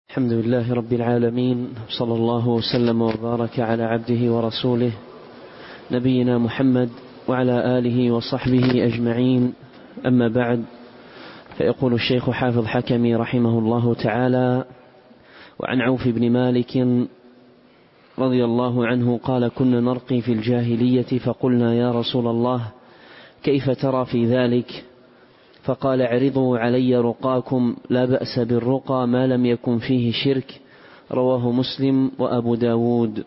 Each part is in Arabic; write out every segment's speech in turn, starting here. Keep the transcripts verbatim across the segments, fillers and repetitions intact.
الحمد لله رب العالمين، صلى الله وسلم وبارك على عبده ورسوله نبينا محمد وعلى آله وصحبه أجمعين. أما بعد، فيقول الشيخ حافظ حكمي رحمه الله تعالى: وعن عوف بن مالك رضي الله عنه قال: كنا نرقي في الجاهلية فقلنا يا رسول الله كيف ترى في ذلك؟ فقال: اعرضوا علي رقاكم، لا بأس بالرقى ما لم يكن فيه شرك. رواه مسلم وأبو داود.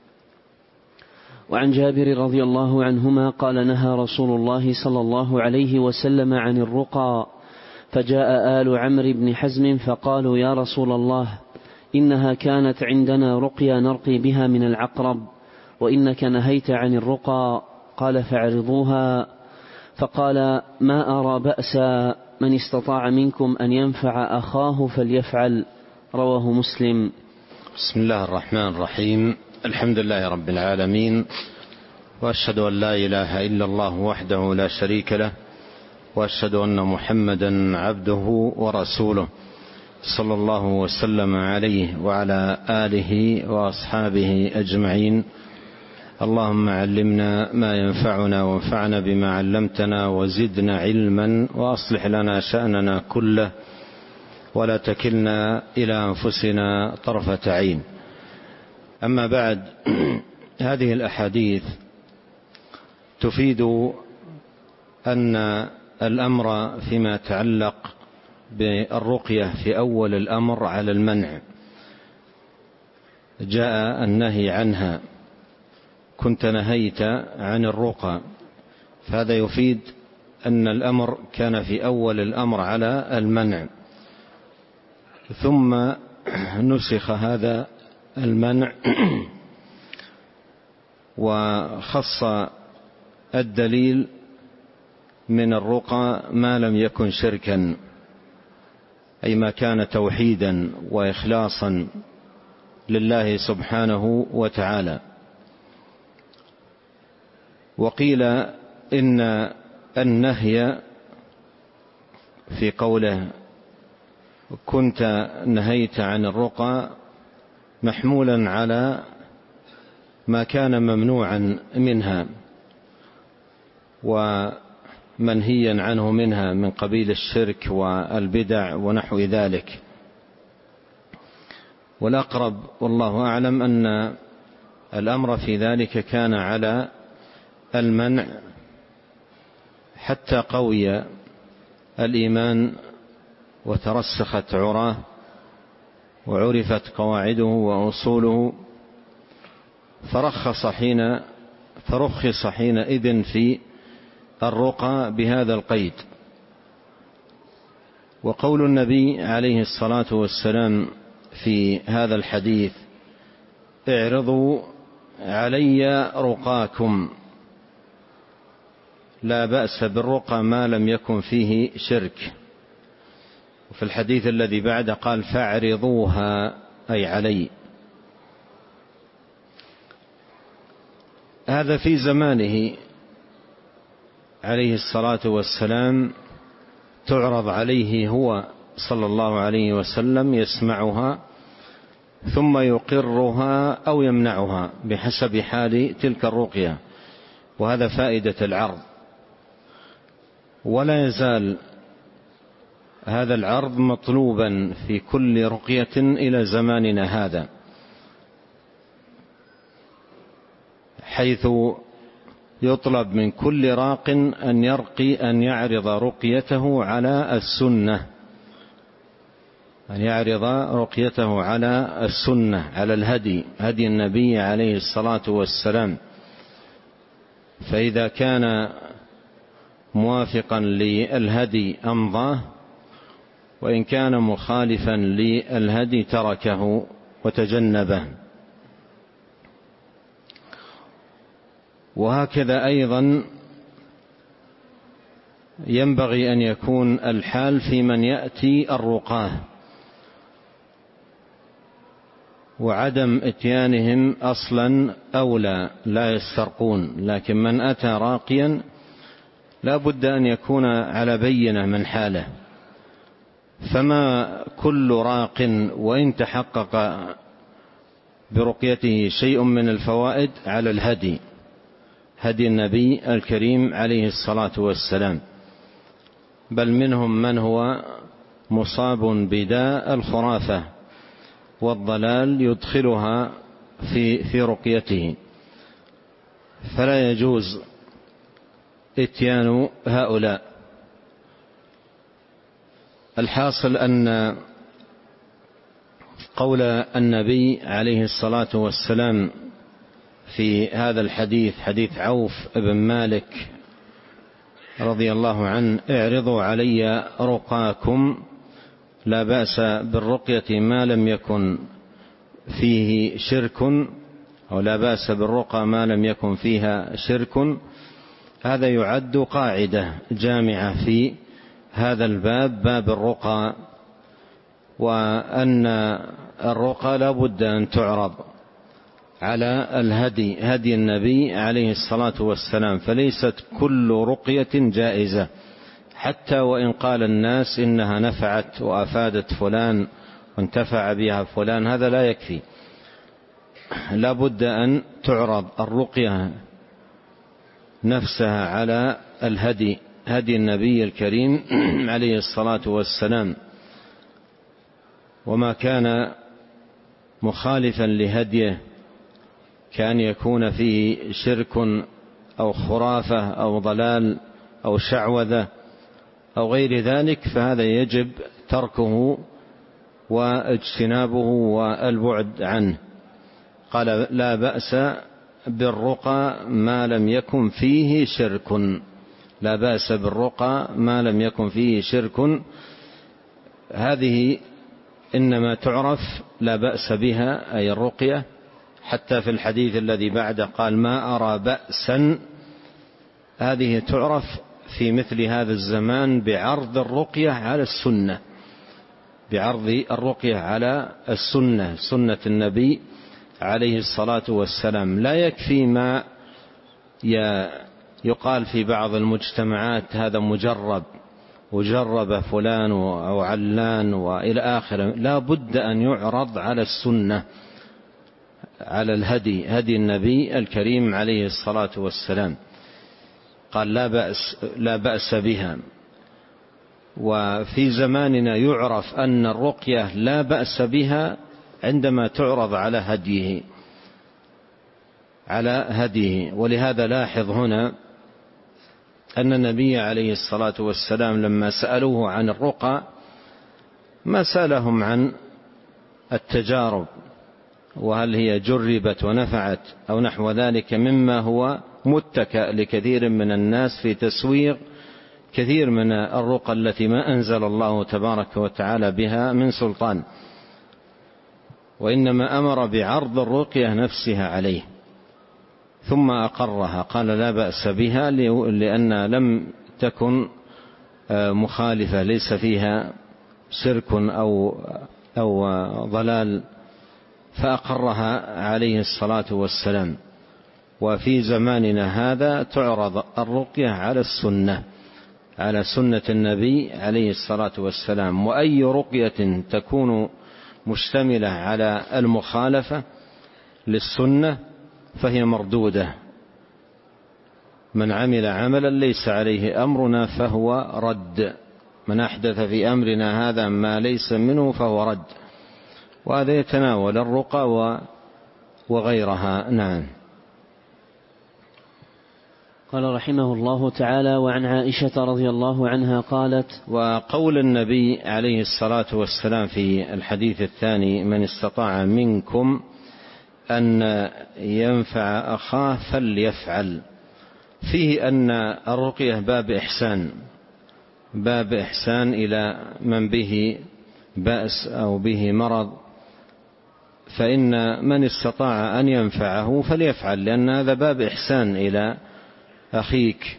وعن جابر رضي الله عنهما قال: نهى رسول الله صلى الله عليه وسلم عن الرقى، فجاء آل عمرو بن حزم فقالوا: يا رسول الله إنها كانت عندنا رقيا نرقي بها من العقرب، وإنك نهيت عن الرقى. قال: فاعرضوها. فقال: ما أرى بأسا، من استطاع منكم أن ينفع أخاه فليفعل. رواه مسلم. بسم الله الرحمن الرحيم. الحمد لله رب العالمين، وأشهد أن لا إله إلا الله وحده لا شريك له، وأشهد أن محمدا عبده ورسوله، صلى الله وسلم عليه وعلى آله وأصحابه أجمعين. اللهم علمنا ما ينفعنا وانفعنا بما علمتنا وزدنا علما، وأصلح لنا شأننا كله ولا تكلنا إلى أنفسنا طرفة عين. أما بعد، هذه الأحاديث تفيد أن الأمر فيما يتعلق بالرقية في أول الأمر على المنع، جاء النهي عنها: كنت نهيت عن الرقى، فهذا يفيد أن الأمر كان في أول الأمر على المنع، ثم نسخ هذا المنع وخص الدليل من الرقى ما لم يكن شركا، أي ما كان توحيدا وإخلاصا لله سبحانه وتعالى. وقيل إن النهي في قوله كنت نهيت عن الرقى محمولا على ما كان ممنوعا منها ومنهيا عنه منها من قبيل الشرك والبدع ونحو ذلك. والأقرب والله أعلم أن الأمر في ذلك كان على المنع حتى قوي الإيمان وترسخت عراه وعرفت قواعده وأصوله، فرخص حين فرخص حينئذ في الرقى بهذا القيد. وقول النبي عليه الصلاة والسلام في هذا الحديث: اعرضوا علي رقاكم، لا بأس بالرقى ما لم يكن فيه شرك. وفي الحديث الذي بعد قال: فاعرضوها، أي علي. هذا في زمانه عليه الصلاة والسلام تعرض عليه هو صلى الله عليه وسلم، يسمعها ثم يقرها أو يمنعها بحسب حال تلك الرقية، وهذا فائدة العرض. ولا يزال هذا العرض مطلوبا في كل رقية إلى زماننا هذا، حيث يطلب من كل راق أن يرقي أن يعرض رقيته على السنة، أن يعرض رقيته على السنة، على الهدي، هدي النبي عليه الصلاة والسلام. فإذا كان موافقا للهدي أمضاه، وإن كان مخالفا للهدي تركه وتجنبه. وهكذا أيضا ينبغي أن يكون الحال في من يأتي الرقاه، وعدم اتيانهم أصلا أولى، لا يسترقون. لكن من أتى راقيا لا بد أن يكون على بينة من حاله، فما كل راق وإن تحقق برقيته شيء من الفوائد على الهدي، هدي النبي الكريم عليه الصلاة والسلام، بل منهم من هو مصاب بداء الخرافة والضلال يدخلها في في رقيته، فلا يجوز اتيان هؤلاء. الحاصل أن قول النبي عليه الصلاة والسلام في هذا الحديث، حديث عوف بن مالك رضي الله عنه: اعرضوا علي رقاكم، لا بأس بالرقية ما لم يكن فيه شرك، أو لا بأس بالرقى ما لم يكن فيها شرك. هذا يعد قاعدة جامعة في هذا الباب، باب الرقى، وأن الرقى لا بد أن تعرض على الهدي، هدي النبي عليه الصلاة والسلام، فليست كل رقية جائزة، حتى وإن قال الناس إنها نفعت وأفادت فلان وانتفع بها فلان، هذا لا يكفي، لا بد أن تعرض الرقية نفسها على الهدي، هدي النبي الكريم عليه الصلاة والسلام. وما كان مخالفا لهديه كان يكون فيه شرك أو خرافة أو ضلال أو شعوذة أو غير ذلك، فهذا يجب تركه واجتنابه والبعد عنه. قال: لا بأس بالرقى ما لم يكن فيه شرك، لا بأس بالرقى ما لم يكن فيه شرك. هذه إنما تعرف لا بأس بها، أي الرقية. حتى في الحديث الذي بعده قال: ما أرى بأسا. هذه تعرف في مثل هذا الزمان بعرض الرقية على السنة، بعرض الرقية على السنة، سنة النبي عليه الصلاة والسلام. لا يكفي ما يقال في بعض المجتمعات: هذا مجرب، وجرب فلان أو علان وإلى آخره. لا بد أن يعرض على السنة، على الهدي، هدي النبي الكريم عليه الصلاة والسلام. قال: لا بأس, لا بأس بها. وفي زماننا يعرف أن الرقية لا بأس بها عندما تعرض على هديه، على هديه. ولهذا لاحظ هنا أن النبي عليه الصلاة والسلام لما سألوه عن الرقى ما سألهم عن التجارب وهل هي جربت ونفعت أو نحو ذلك، مما هو متكأ لكثير من الناس في تسويغ كثير من الرقى التي ما أنزل الله تبارك وتعالى بها من سلطان، وإنما أمر بعرض الرقية نفسها عليه ثم أقرها. قال: لا بأس بها، لأن لم تكن مخالفة، ليس فيها شرك أو, أو ضلال، فأقرها عليه الصلاة والسلام. وفي زماننا هذا تعرض الرقية على السنة، على سنة النبي عليه الصلاة والسلام. وأي رقية تكون مشتملة على المخالفة للسنة فهي مردودة. من عمل عملا ليس عليه أمرنا فهو رد، من أحدث في أمرنا هذا ما ليس منه فهو رد. وهذا يتناول الرقى وغيرها. نعم. قال رحمه الله تعالى: وعن عائشة رضي الله عنها قالت: وقول النبي عليه الصلاة والسلام في الحديث الثاني: من استطاع منكم أن ينفع أخاه فليفعل، فيه أن الرقية باب إحسان، باب إحسان إلى من به بأس أو به مرض، فإن من استطاع أن ينفعه فليفعل، لأن هذا باب إحسان إلى أخيك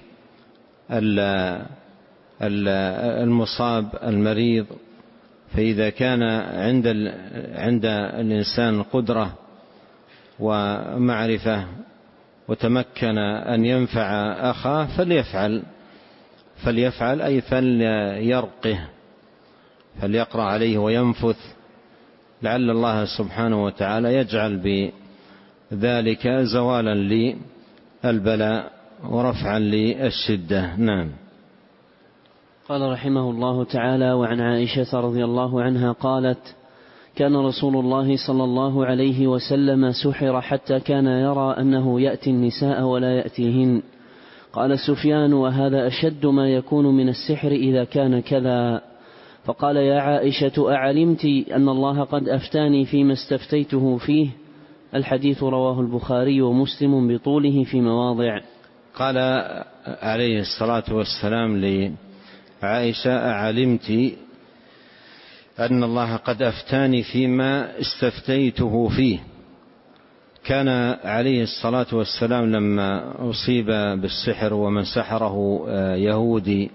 المصاب المريض. فإذا كان عند عند الإنسان قدرة ومعرفة وتمكن أن ينفع أخاه فليفعل، فليفعل أي فليرقه فليقرأ عليه وينفث، لعل الله سبحانه وتعالى يجعل بذلك زوالا للبلاء ورفعا للشدة. نعم. قال رحمه الله تعالى: وعن عائشة رضي الله عنها قالت: كان رسول الله صلى الله عليه وسلم سحر حتى كان يرى أنه يأتي النساء ولا يأتيهن. قال سفيان: وهذا أشد ما يكون من السحر إذا كان كذا. فقال: يا عائشة، أعلمت أن الله قد أفتاني فيما استفتيته فيه؟ الحديث رواه البخاري ومسلم بطوله في مواضع. قال عليه الصلاة والسلام لعائشة: أعلمت أن الله قد أفتاني فيما استفتيته فيه؟ كان عليه الصلاة والسلام لما أصيب بالسحر ومن سحره يهودي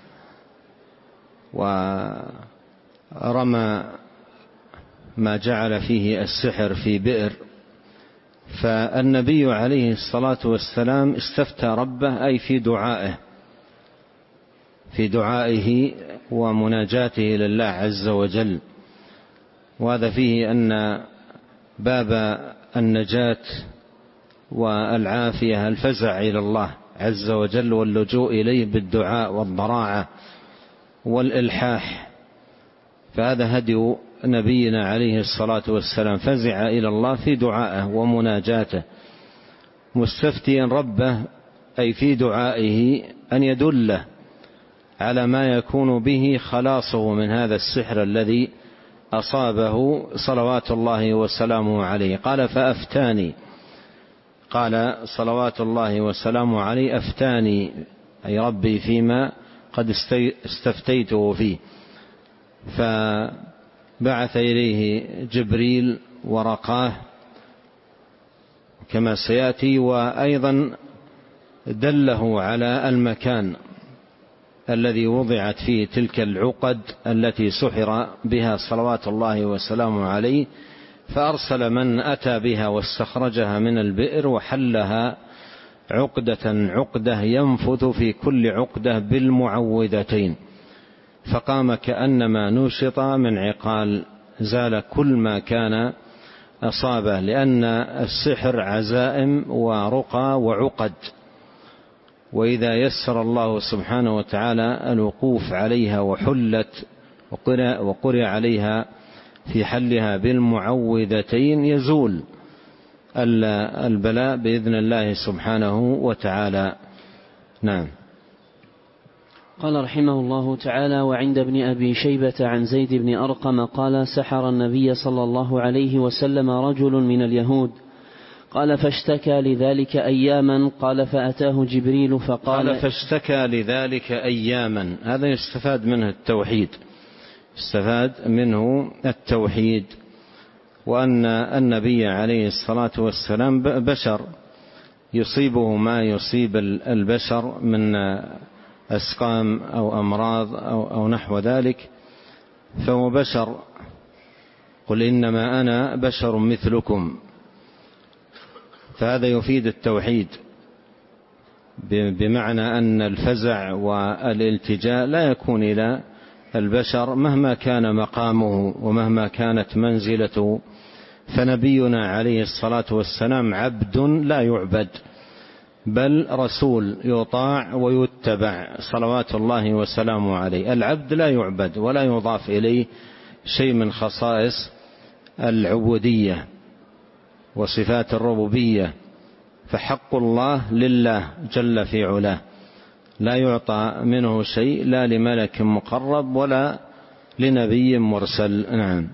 ورمى ما جعل فيه السحر في بئر، فالنبي عليه الصلاة والسلام استفتى ربه، أي في دعائه في دعائه ومناجاته لله عز وجل. وهذا فيه أن باب النجاة والعافية الفزع إلى الله عز وجل واللجوء إليه بالدعاء والضراعة والإلحاح. فهذا هدي نبينا عليه الصلاة والسلام، فزع إلى الله في دعائه ومناجاته مستفتيا ربه، أي في دعائه أن يدله على ما يكون به خلاصه من هذا السحر الذي أصابه صلوات الله وسلامه عليه. قال: فأفتاني، قال صلوات الله وسلامه عليه: أفتاني أي ربي فيما قد استفتيته فيه. فبعث إليه جبريل ورقاه كما سيأتي، وأيضا دله على المكان الذي وضعت فيه تلك العقد التي سحر بها صلوات الله وسلامه عليه، فأرسل من أتى بها واستخرجها من البئر وحلها عقدة عقدة ينفث في كل عقدة بالمعوذتين، فقام كأنما نشط من عقال، زال كل ما كان أصابه، لأن السحر عزائم ورقى وعقد، وإذا يسر الله سبحانه وتعالى الوقوف عليها وحلت وقرئ عليها في حلها بالمعوذتين يزول البلاء بإذن الله سبحانه وتعالى. نعم. قال رحمه الله تعالى: وعند ابن أبي شيبة عن زيد بن أرقم قال: سحر النبي صلى الله عليه وسلم رجل من اليهود. قال: فاشتكى لذلك أياما. قال: فأتاه جبريل فقال قال فاشتكى لذلك أياما. هذا يستفاد منه التوحيد، استفاد منه التوحيد، وأن النبي عليه الصلاة والسلام بشر يصيبه ما يصيب البشر من أسقام أو أمراض أو, أو نحو ذلك، فهو بشر. قل إنما أنا بشر مثلكم. فهذا يفيد التوحيد، بمعنى أن الفزع والالتجاء لا يكون إلى البشر مهما كان مقامه ومهما كانت منزلته. فنبينا عليه الصلاة والسلام عبد لا يعبد، بل رسول يطاع ويتبع صلوات الله وسلامه عليه. العبد لا يعبد ولا يضاف إليه شيء من خصائص العبودية وصفات الربوبية، فحق الله لله جل في علاه، لا يعطى منه شيء، لا لملك مقرب ولا لنبي مرسل. نعم.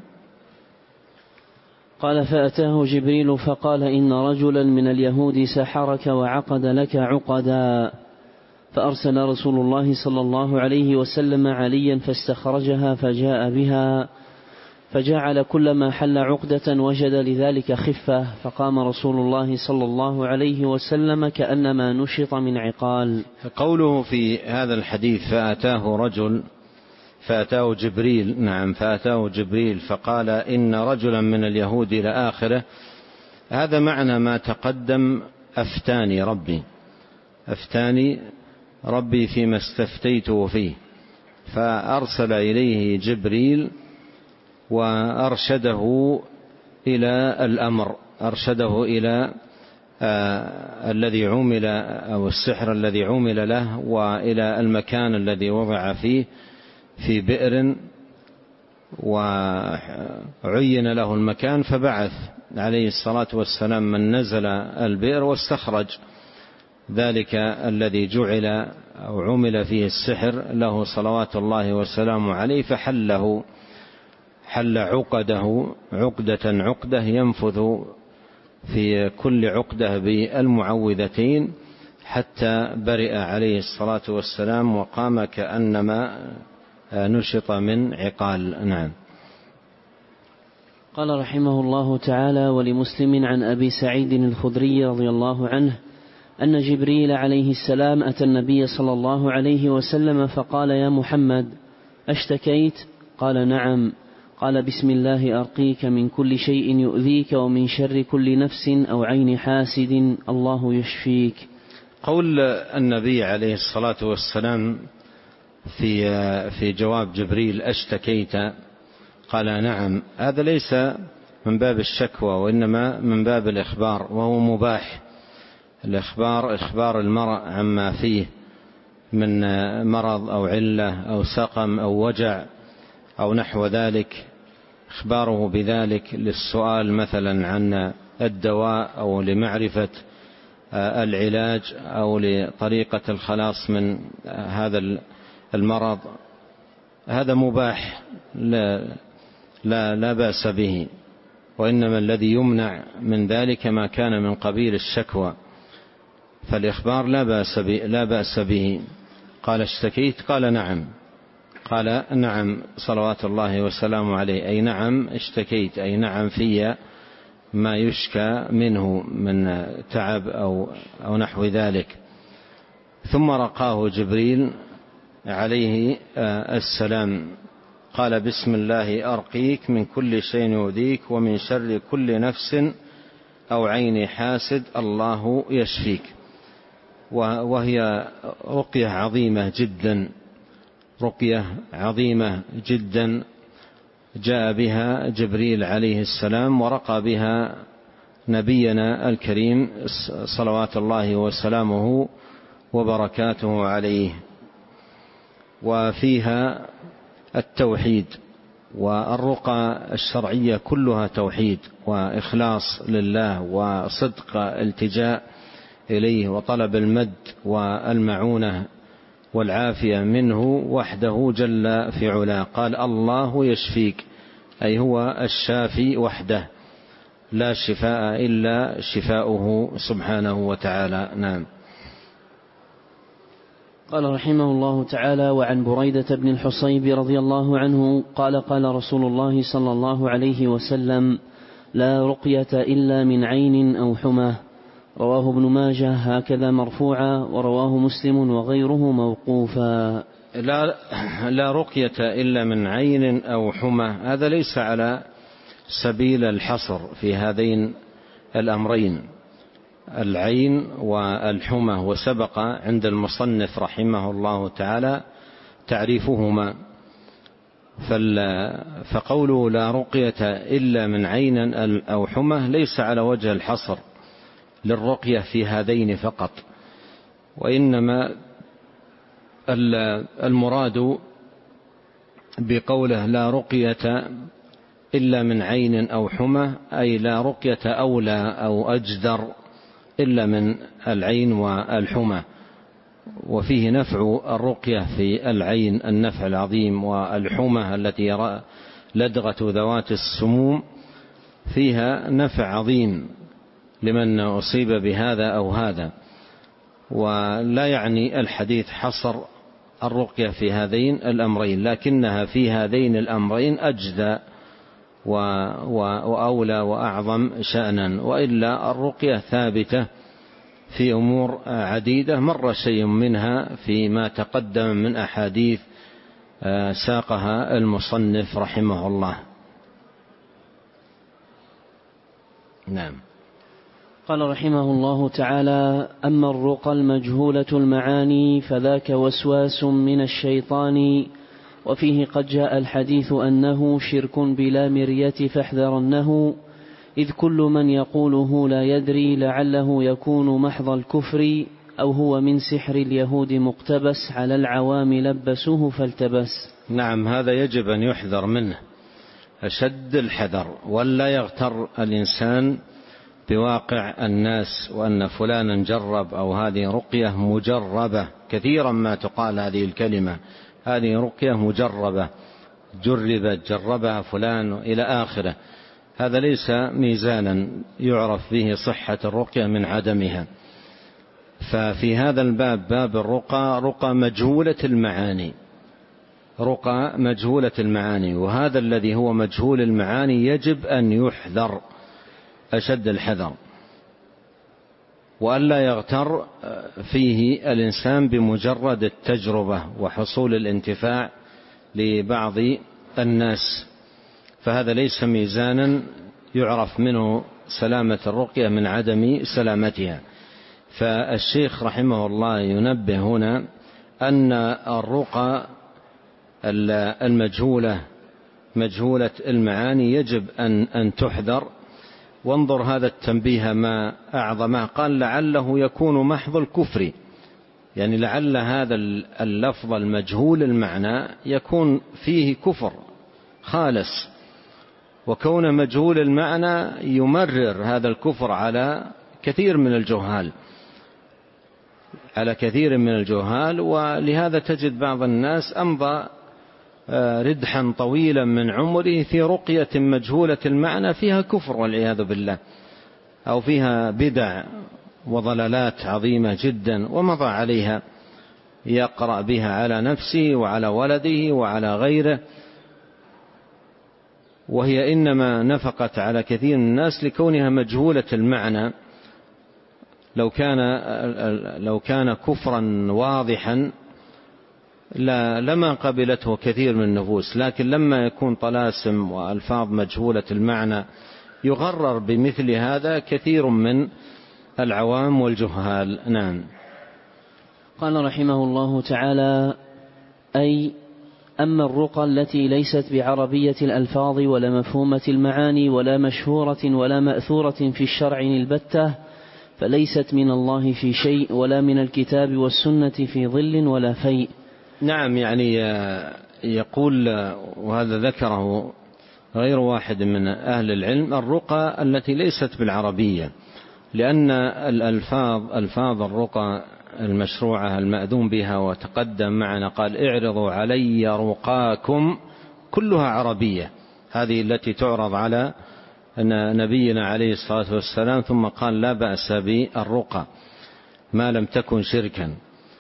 قال: فأتاه جبريل فقال: إن رجلا من اليهود سحرك وعقد لك عقدا. فأرسل رسول الله صلى الله عليه وسلم عليا فاستخرجها فجاء بها، فجعل كلما حل عقدة وجد لذلك خفة، فقام رسول الله صلى الله عليه وسلم كأنما نشط من عقال. قوله في هذا الحديث: فأتاه رجل، فأتاه جبريل، نعم، فأتاه جبريل فقال: إن رجلا من اليهود إلى آخره، هذا معنى ما تقدم: أفتاني ربي، أفتاني ربي فيما استفتيته فيه. فأرسل إليه جبريل وأرشده إلى الأمر، أرشده إلى آه الذي عمل أو السحر الذي عمل له، وإلى المكان الذي وضع فيه في بئر، وعين له المكان، فبعث عليه الصلاة والسلام من نزل البئر واستخرج ذلك الذي جعل أو عمل فيه السحر له صلوات الله وسلامه عليه، فحله حل عقده عقدة عقدة ينفذ في كل عقدة بالمعوذتين حتى برئ عليه الصلاة والسلام وقام كأنما نشط من عقال. نعم. قال رحمه الله تعالى: ولمسلم عن أبي سعيد الخدري رضي الله عنه أن جبريل عليه السلام أتى النبي صلى الله عليه وسلم فقال: يا محمد أشتكيت؟ قال: نعم. قال: بسم الله أرقيك من كل شيء يؤذيك ومن شر كل نفس أو عين حاسد، الله يشفيك. قول النبي عليه الصلاة والسلام في في جواب جبريل: أشتكيت؟ قال: نعم، هذا ليس من باب الشكوى وإنما من باب الإخبار، وهو مباح. الإخبار إخبار المرء عما فيه من مرض أو علة أو سقم أو وجع أو نحو ذلك، إخباره بذلك للسؤال مثلا عن الدواء أو لمعرفة العلاج أو لطريقة الخلاص من هذا المرض، هذا مباح لا, لا, لا بأس به، وإنما الذي يمنع من ذلك ما كان من قبيل الشكوى، فالإخبار لا بأس به, لا بأس به. قال: اشتكيت؟ قال: نعم. قال: نعم صلوات الله وسلامه عليه، أي نعم اشتكيت، أي نعم في ما يشكى منه من تعب أو, أو نحو ذلك. ثم رقاه جبريل عليه السلام، قال: بسم الله أرقيك من كل شيء يؤذيك ومن شر كل نفس أو عين حاسد، الله يشفيك. وهي رقية عظيمة جدا، رقية عظيمة جدا جاء بها جبريل عليه السلام ورقى بها نبينا الكريم صلوات الله وسلامه وبركاته عليه. وفيها التوحيد، والرقى الشرعية كلها توحيد وإخلاص لله وصدق التجاء إليه وطلب المد والمعونة والعافية منه وحده جل في علاه. قال: الله يشفيك، أي هو الشافي وحده، لا شفاء إلا شفاؤه سبحانه وتعالى. نعم. قال رحمه الله تعالى: وعن بريدة بن الحصيب رضي الله عنه قال: قال رسول الله صلى الله عليه وسلم: لا رقية إلا من عين أو حمى. رواه ابن ماجه هكذا مرفوعا، ورواه مسلم وغيره موقوفا. لا, لا رقية إلا من عين أو حمى، هذا ليس على سبيل الحصر في هذين الأمرين، العين والحمى، وسبق عند المصنف رحمه الله تعالى تعريفهما. فقوله لا رقية إلا من عين أو حمى ليس على وجه الحصر للرقية في هذين فقط، وإنما المراد بقوله لا رقية إلا من عين أو حمى أي لا رقية أولى أو أجدر إلا من العين والحمى. وفيه نفع الرقية في العين النفع العظيم، والحمى التي يرى لدغة ذوات السموم فيها نفع عظيم لمن أصيب بهذا أو هذا. ولا يعني الحديث حصر الرقية في هذين الأمرين، لكنها في هذين الأمرين أجدى وأولى وأعظم شأنا، وإلا الرقية ثابتة في أمور عديدة مر شيء منها فيما تقدم من أحاديث ساقها المصنف رحمه الله. نعم. قال رحمه الله تعالى: أما الرقى المجهولة المعاني فذاك وسواس من الشيطان، وفيه قد جاء الحديث أنه شرك بلا مرية فاحذرنه، إذ كل من يقوله لا يدري لعله يكون محض الكفر، أو هو من سحر اليهود مقتبس على العوام لبسوه فالتبس. نعم، هذا يجب أن يحذر منه أشد الحذر، ولا يغتر الإنسان بواقع الناس وأن فلانا جرب أو هذه رقية مجربة. كثيرا ما تقال هذه الكلمة، هذه رقية مجربة، جربت جربها فلان إلى آخره. هذا ليس ميزانا يعرف به صحة الرقية من عدمها. ففي هذا الباب، باب الرقى، رقى مجهولة المعاني، رقى مجهولة المعاني، وهذا الذي هو مجهول المعاني يجب أن يحذر أشد الحذر، وألا يغتر فيه الإنسان بمجرد التجربة وحصول الانتفاع لبعض الناس، فهذا ليس ميزانا يعرف منه سلامة الرقية من عدم سلامتها. فالشيخ رحمه الله ينبه هنا أن الرقى المجهولة مجهولة المعاني يجب أن أن تحذر. وانظر هذا التنبيه ما أعظمه، قال لعله يكون محض الكفر، يعني لعل هذا اللفظ المجهول المعنى يكون فيه كفر خالص، وكون مجهول المعنى يمرر هذا الكفر على كثير من الجهال على كثير من الجهال ولهذا تجد بعض الناس أمضى ردحا طويلا من عمره في رقية مجهولة المعنى فيها كفر والعياذ بالله، أو فيها بدع وضلالات عظيمة جدا، ومضى عليها يقرأ بها على نفسه وعلى ولده وعلى غيره، وهي إنما نفقت على كثير من الناس لكونها مجهولة المعنى. لو كان لو كان كفرا واضحا لا لما قبلته كثير من النفوس، لكن لما يكون طلاسم وألفاظ مجهولة المعنى يغرر بمثل هذا كثير من العوام والجهال. نعم. قال رحمه الله تعالى: أي أما الرقى التي ليست بعربية الألفاظ ولا مفهومة المعاني ولا مشهورة ولا مأثورة في الشرع البتة، فليست من الله في شيء ولا من الكتاب والسنة في ظل ولا فيء. نعم، يعني يقول، وهذا ذكره غير واحد من أهل العلم، الرقى التي ليست بالعربية، لأن الألفاظ ألفاظ الرقى المشروعة المأذون بها وتقدم معنا قال: اعرضوا علي رقاكم، كلها عربية، هذه التي تعرض على نبينا عليه الصلاة والسلام، ثم قال: لا بأس بالرقى ما لم تكن شركا.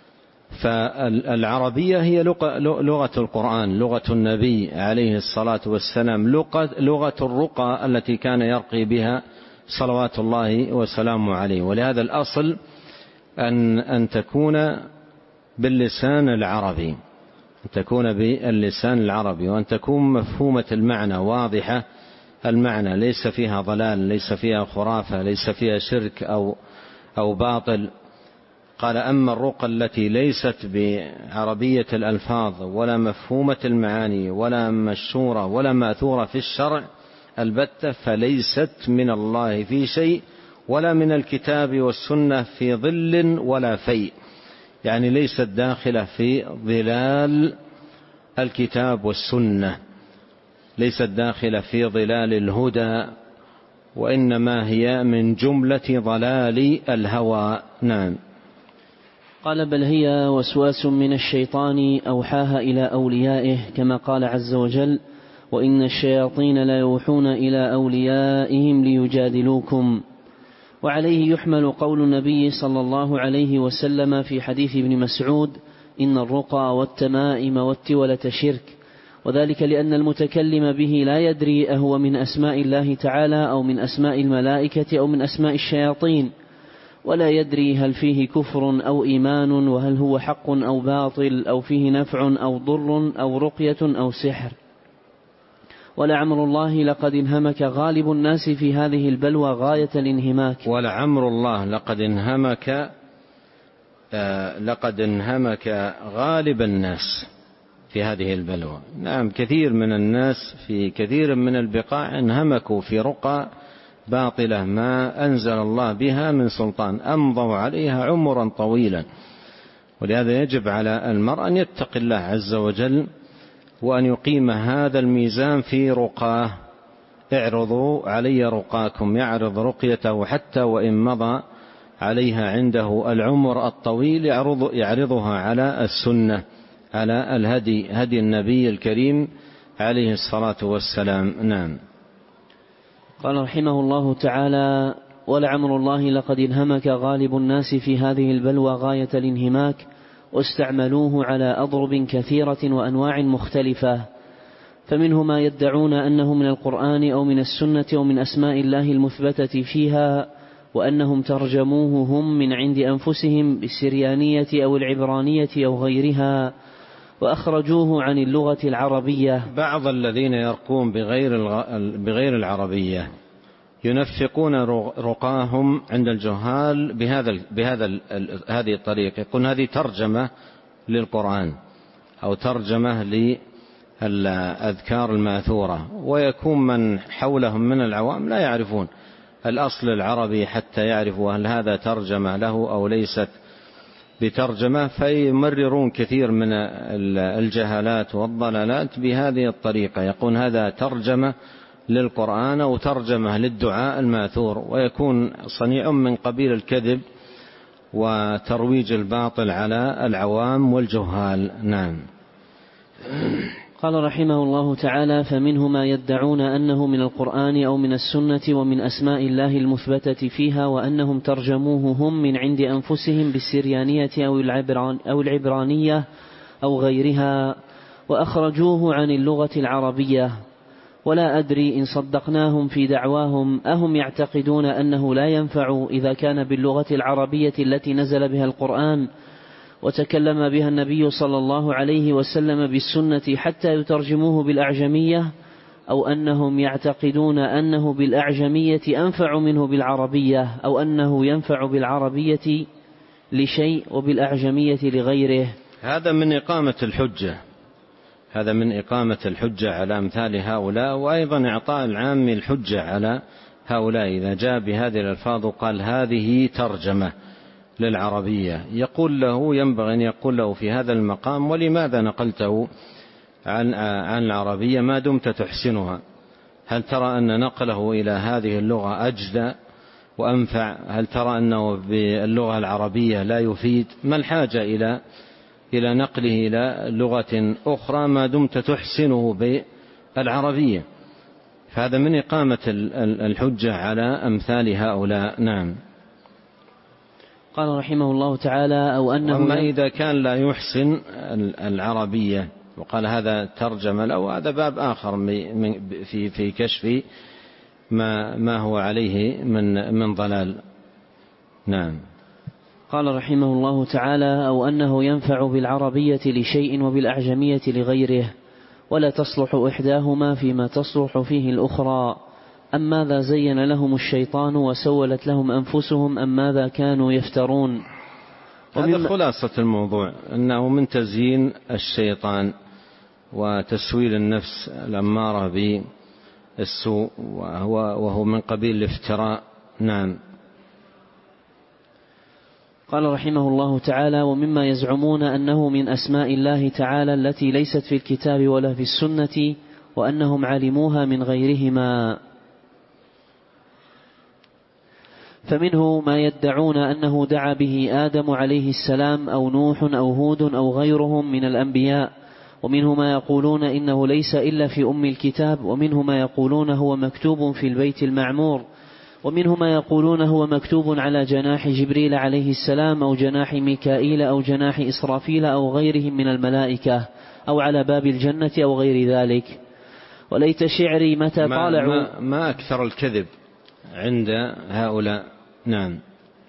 فالعربية هي لغة القرآن، لغة النبي عليه الصلاة والسلام، لغة الرقى التي كان يرقي بها صلوات الله وسلامه عليه. ولهذا الأصل أن أن تكون باللسان العربي، أن تكون باللسان العربي، وأن تكون مفهومة المعنى، واضحة المعنى، ليس فيها ضلال، ليس فيها خرافة، ليس فيها شرك أو أو باطل. قال: أما الرقى التي ليست بعربية الألفاظ ولا مفهومة المعاني ولا مشهورة ولا مأثورة في الشرع البتة، فليست من الله في شيء ولا من الكتاب والسنة في ظل ولا فيء، يعني ليست داخلة في ظلال الكتاب والسنة، ليست داخلة في ظلال الهدى، وإنما هي من جملة ضلال الهوى. نعم. قال: بل هي وسواس من الشيطان أوحاها إلى أوليائه، كما قال عز وجل: وإن الشياطين لا يوحون إلى أوليائهم ليجادلوكم. وعليه يحمل قول النبي صلى الله عليه وسلم في حديث ابن مسعود: إن الرقى والتمائم والتولة شرك، وذلك لأن المتكلم به لا يدري أهو من أسماء الله تعالى أو من أسماء الملائكة أو من أسماء الشياطين، ولا يدري هل فيه كفر أو إيمان، وهل هو حق أو باطل، أو فيه نفع أو ضر أو رقية أو سحر. ولعمر الله لقد انهمك غالب الناس في هذه البلوى غاية الانهماك. ولعمر الله لقد انهمك آه لقد انهمك غالب الناس في هذه البلوى. نعم، كثير من الناس في كثير من البقاع انهمكوا في رقى باطلة ما أنزل الله بها من سلطان، أمضوا عليها عمرا طويلا. ولهذا يجب على المرء أن يتقي الله عز وجل وأن يقيم هذا الميزان في رقاه. اعرضوا علي رقاكم، يعرض رقيته حتى وإن مضى عليها عنده العمر الطويل يعرض يعرضها على السنة، على الهدي، هدي النبي الكريم عليه الصلاة والسلام. نعم. قال رحمه الله تعالى: ولعمر الله لقد انهمك غالب الناس في هذه البلوى غاية الانهماك، واستعملوه على أضرب كثيرة وأنواع مختلفة، فمنه ما يدعون أنه من القرآن أو من السنة أو من أسماء الله المثبتة فيها، وأنهم ترجموه هم من عند أنفسهم بالسريانية أو العبرانية أو غيرها، وأخرجوه عن اللغة العربية. بعض الذين يرقون بغير بغير العربية ينفقون رقاهم عند الجهال بهذا بهذا هذه الطريقة، يقول هذه ترجمة للقرآن أو ترجمة للأذكار الماثورة، ويكون من حولهم من العوام لا يعرفون الأصل العربي حتى يعرفوا هل هذا ترجمة له أو ليست بترجمة، فيمررون كثير من الجهالات والضلالات بهذه الطريقة، يقول هذا ترجمة للقرآن أو ترجمة للدعاء الماثور، ويكون صنيع من قبيل الكذب وترويج الباطل على العوام والجهال. نعم. قال رحمه الله تعالى: فمنه ما يدعون أنه من القرآن أو من السنة ومن أسماء الله المثبتة فيها، وأنهم ترجموه هم من عند أنفسهم بالسريانية أو العبران أو العبرانية أو غيرها، وأخرجوه عن اللغة العربية. ولا أدري إن صدقناهم في دعواهم أهم يعتقدون أنه لا ينفع إذا كان باللغة العربية التي نزل بها القرآن وتكلم بها النبي صلى الله عليه وسلم بالسنة حتى يترجموه بالأعجمية، أو أنهم يعتقدون أنه بالأعجمية أنفع منه بالعربية، أو أنه ينفع بالعربية لشيء وبالأعجمية لغيره. هذا من إقامة الحجة، هذا من إقامة الحجة على أمثال هؤلاء، وأيضا إعطاء العام الحجة على هؤلاء. إذا جاء بهذه الألفاظ وقال هذه ترجمة للعربية، يقول له ينبغي أن يقول له في هذا المقام: ولماذا نقلته عن عن العربية ما دمت تحسنها؟ هل ترى أن نقله إلى هذه اللغة أجدى وأنفع؟ هل ترى أنه باللغة العربية لا يفيد؟ ما الحاجة إلى إلى نقله إلى لغة أخرى ما دمت تحسنه بالعربية؟ فهذا من إقامة الحجة على أمثال هؤلاء. نعم. قال رحمه الله تعالى: أو أنه أما إذا كان لا يحسن العربية وقال هذا ترجمة له، هذا باب آخر في في كشف ما ما هو عليه من من ضلال. نعم. قال رحمه الله تعالى: أو أنه ينفع بالعربية لشيء وبالأعجمية لغيره، ولا تصلح إحداهما فيما تصلح فيه الأخرى. أم ماذا زين لهم الشيطان وسولت لهم أنفسهم، أم ماذا كانوا يفترون. هذا خلاصة الموضوع، أنه من تزيين الشيطان وتسويل النفس الأمارة بالسوء، وهو, وهو من قبيل الافتراء. نعم. قال رحمه الله تعالى: ومما يزعمون أنه من أسماء الله تعالى التي ليست في الكتاب ولا في السنة، وأنهم علموها من غيرهما. فمنه ما يدعون أنه دعا به آدم عليه السلام أو نوح أو هود أو غيرهم من الأنبياء، ومنه ما يقولون إنه ليس إلا في أم الكتاب، ومنه ما يقولون هو مكتوب في البيت المعمور، ومنه ما يقولون هو مكتوب على جناح جبريل عليه السلام أو جناح ميكائيل أو جناح إسرافيل أو غيرهم من الملائكة، أو على باب الجنة أو غير ذلك. وليت شعري متى طالعوا. ما, ما أكثر الكذب عند هؤلاء. نعم.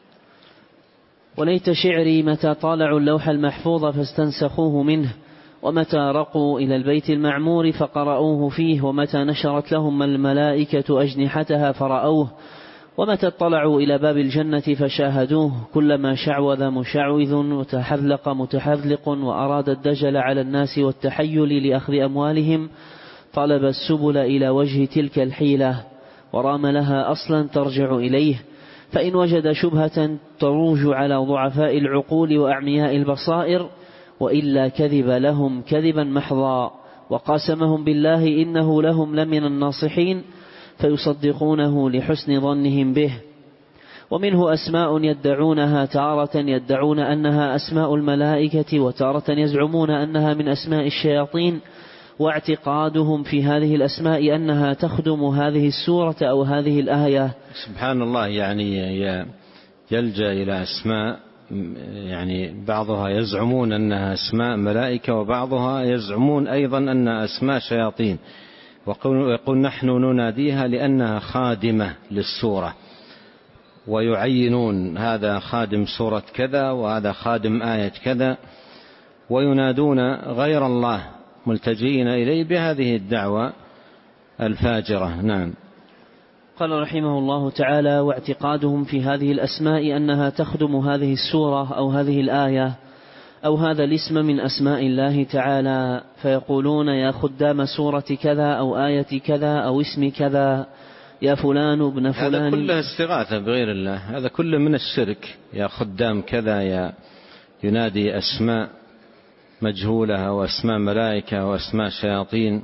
وليت شعري متى طالعوا اللوح المحفوظ فاستنسخوه منه، ومتى رقوا إلى البيت المعمور فقرأوه فيه، ومتى نشرت لهم الملائكة أجنحتها فرأوه، ومتى اطلعوا إلى باب الجنة فشاهدوه كلما شعوذ مشعوذ وتحذلق متحذلق وأراد الدجل على الناس والتحيل لأخذ أموالهم طلب السبل إلى وجه تلك الحيلة ورام لها أصلا ترجع إليه، فإن وجد شبهة تروج على ضعفاء العقول وأعمياء البصائر، وإلا كذب لهم كذبا محضا وقاسمهم بالله إنه لهم لمن الناصحين فيصدقونه لحسن ظنهم به. ومنه أسماء يدعونها، تارة يدعون أنها أسماء الملائكة وتارة يزعمون أنها من أسماء الشياطين، واعتقادهم في هذه الأسماء أنها تخدم هذه السورة أو هذه الآية. سبحان الله، يعني يلجأ إلى أسماء، يعني بعضها يزعمون أنها أسماء ملائكة وبعضها يزعمون أيضا أنها أسماء شياطين، ويقول نحن نناديها لأنها خادمة للسورة، ويعينون هذا خادم سورة كذا وهذا خادم آية كذا، وينادون غير الله ملتجئين إليه بهذه الدعوة الفاجرة. نعم. قال رحمه الله تعالى: واعتقادهم في هذه الأسماء أنها تخدم هذه السورة أو هذه الآية أو هذا الاسم من أسماء الله تعالى، فيقولون يا خدام سورة كذا أو آية كذا أو اسم كذا، يا فلان ابن فلان. هذا كله استغاثة بغير الله، هذا كله من الشرك. يا خدام كذا، يا ينادي أسماء مجهولة أو أسماء ملائكة أو أسماء شياطين،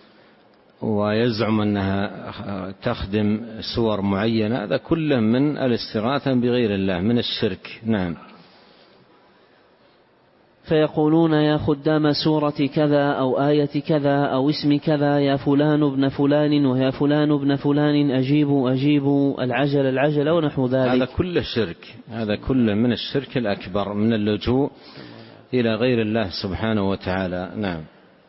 ويزعم أنها تخدم سور معينة، هذا كله من الاستغاثة بغير الله، من الشرك. نعم. فيقولون يا خدام سورة كذا أو آية كذا أو اسم كذا، يا فلان ابن فلان ويا فلان ابن فلان أجيبوا أجيبوا العجل العجل ونحو ذلك. هذا كله شرك، هذا كله من الشرك الأكبر، من اللجوء إلى غير الله سبحانه وتعالى. نعم.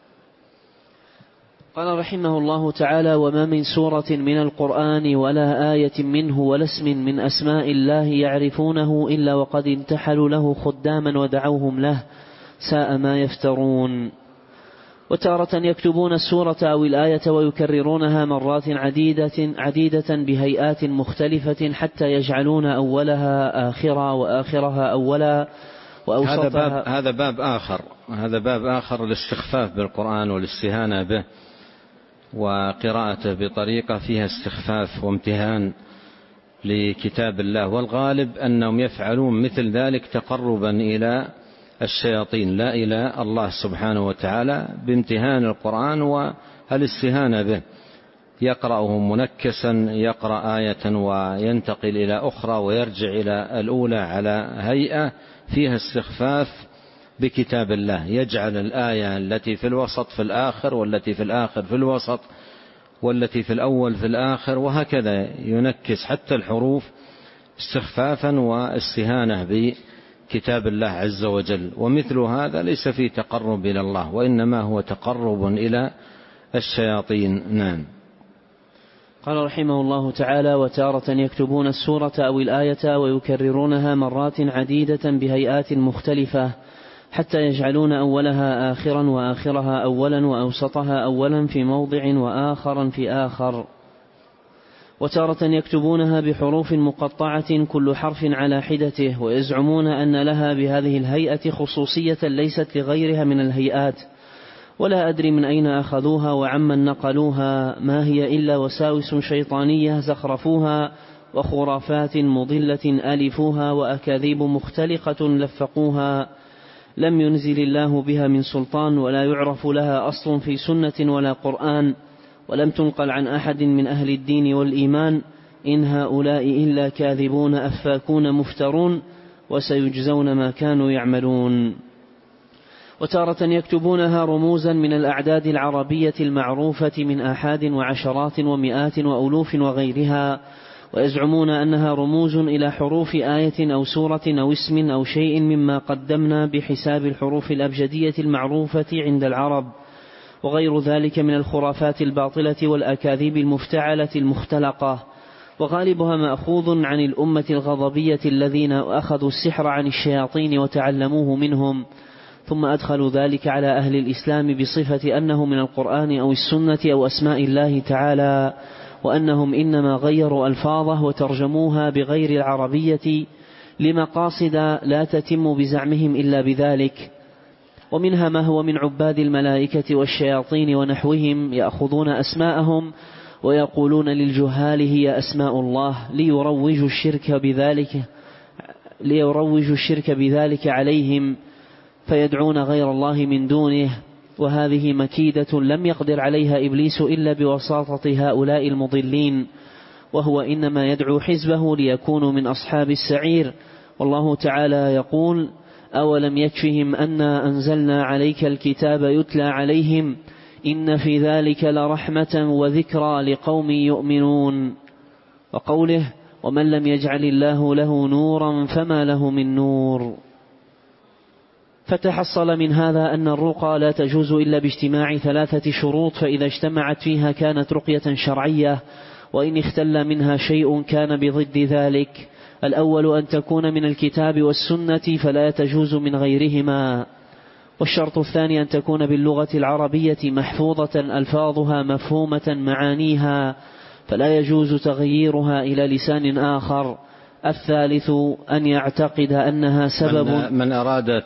قال رحمه الله تعالى: وما من سورة من القرآن ولا آية منه ولا اسم من أسماء الله يعرفونه إلا وقد انتحلوا له خداما ودعوهم له، ساء ما يفترون. وتارة يكتبون السورة أو الآية ويكررونها مرات عديدة, عديدة بهيئات مختلفة حتى يجعلون أولها آخرا وآخرها أولا وأوسطها. هذا باب, هذا باب آخر هذا باب آخر الاستخفاف بالقرآن والاستهانة به وقراءته بطريقة فيها استخفاف وامتهان لكتاب الله، والغالب أنهم يفعلون مثل ذلك تقربا إلى الشياطين لا إلى الله سبحانه وتعالى، بامتهان القرآن والاستهانة به. يقرأه منكسا، يقرأ آية وينتقل إلى أخرى ويرجع إلى الأولى على هيئة فيها استخفاف بكتاب الله، يجعل الآية التي في الوسط في الآخر، والتي في الآخر في الوسط، والتي في الأول في الآخر، وهكذا ينكس حتى الحروف استخفافا واستهانة بكتاب الله عز وجل. ومثل هذا ليس فيه تقرب إلى الله، وإنما هو تقرب إلى الشياطين. نعم. قال رحمه الله تعالى: وتارة يكتبون السورة أو الآية ويكررونها مرات عديدة بهيئات مختلفة حتى يجعلون أولها آخرا وآخرها أولا وأوسطها أولا في موضع وآخرا في آخر. وتارة يكتبونها بحروف مقطعة كل حرف على حدته، ويزعمون أن لها بهذه الهيئة خصوصية ليست لغيرها من الهيئات، ولا أدري من أين أخذوها وعمن نقلوها، ما هي إلا وساوس شيطانية زخرفوها وخرافات مضلة ألفوها وأكاذيب مختلقة لفقوها، لم ينزل الله بها من سلطان، ولا يعرف لها أصل في سنة ولا قرآن، ولم تنقل عن أحد من أهل الدين والإيمان، إن هؤلاء إلا كاذبون أفاكون مفترون، وسيجزون ما كانوا يعملون. وتارة يكتبونها رموزا من الأعداد العربية المعروفة من آحاد وعشرات ومئات وألوف وغيرها، ويزعمون أنها رموز إلى حروف آية أو سورة أو اسم أو شيء مما قدمنا بحساب الحروف الأبجدية المعروفة عند العرب، وغير ذلك من الخرافات الباطلة والأكاذيب المفتعلة المختلقة، وغالبها مأخوذ عن الأمة الغضبية الذين أخذوا السحر عن الشياطين وتعلموه منهم، ثم أدخلوا ذلك على أهل الإسلام بصفة أنه من القرآن أو السنة أو أسماء الله تعالى، وأنهم إنما غيروا ألفاظه وترجموها بغير العربية لمقاصد لا تتم بزعمهم إلا بذلك. ومنها ما هو من عباد الملائكة والشياطين ونحوهم يأخذون أسماءهم ويقولون للجهال هي أسماء الله ليروجوا الشرك بذلك ليروجوا الشرك بذلك عليهم، فيدعون غير الله من دونه. وهذه مكيدة لم يقدر عليها إبليس إلا بوساطة هؤلاء المضلين، وهو إنما يدعو حزبه ليكونوا من أصحاب السعير. والله تعالى يقول: أولم يكفهم أنا أنزلنا عليك الكتاب يتلى عليهم إن في ذلك لرحمة وذكرى لقوم يؤمنون. وقوله: ومن لم يجعل الله له نورا فما له من نور. فتحصل من هذا أن الرقى لا تجوز إلا باجتماع ثلاثة شروط، فإذا اجتمعت فيها كانت رقية شرعية، وإن اختل منها شيء كان بضد ذلك. الأول أن تكون من الكتاب والسنة فلا تجوز من غيرهما. والشرط الثاني أن تكون باللغة العربية محفوظة ألفاظها مفهومة معانيها فلا يجوز تغييرها إلى لسان آخر. الثالث أن يعتقد أنها سبب من, من أراد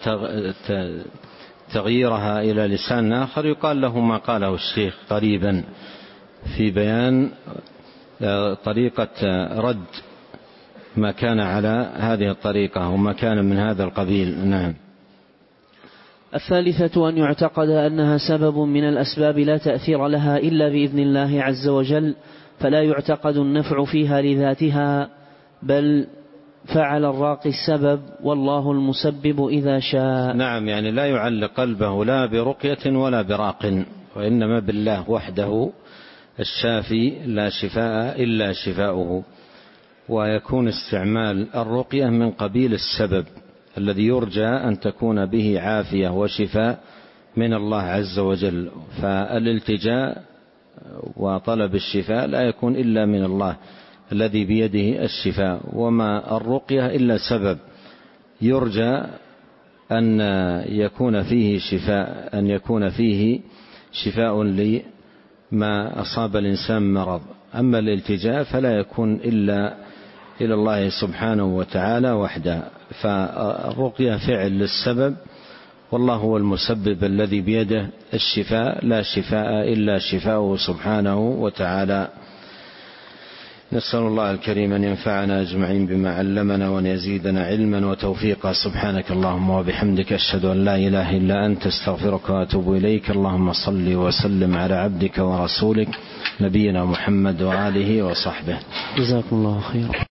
تغييرها إلى لسان آخر يقال له ما قاله الشيخ قريبا في بيان طريقة رد ما كان على هذه الطريقة وما كان من هذا القبيل. نعم. الثالثة أن يعتقد أنها سبب من الأسباب لا تأثير لها إلا بإذن الله عز وجل، فلا يعتقد النفع فيها لذاتها، بل فعل الراقي السبب والله المسبب إذا شاء. نعم، يعني لا يعلق قلبه لا برقية ولا براق، وإنما بالله وحده الشافي لا شفاء إلا شفاؤه. ويكون استعمال الرقية من قبيل السبب الذي يرجى أن تكون به عافية وشفاء من الله عز وجل، فالالتجاء وطلب الشفاء لا يكون إلا من الله الذي بيده الشفاء، وما الرقية إلا سبب يرجى أن يكون فيه شفاء أن يكون فيه شفاء لما أصاب الإنسان مرض. أما الالتجاء فلا يكون إلا إلى الله سبحانه وتعالى وحده. فالرقية فعل للسبب، والله هو المسبب الذي بيده الشفاء، لا شفاء إلا شفاؤه سبحانه وتعالى. نسأل الله الكريم أن ينفعنا أجمعين بما علمنا وأن يزيدنا علما وتوفيقا. سبحانك اللهم وبحمدك أشهد أن لا إله إلا أنت استغفرك وأتوب إليك. اللهم صل وسلم على عبدك ورسولك نبينا محمد وآله وصحبه. جزاكم الله خيرا.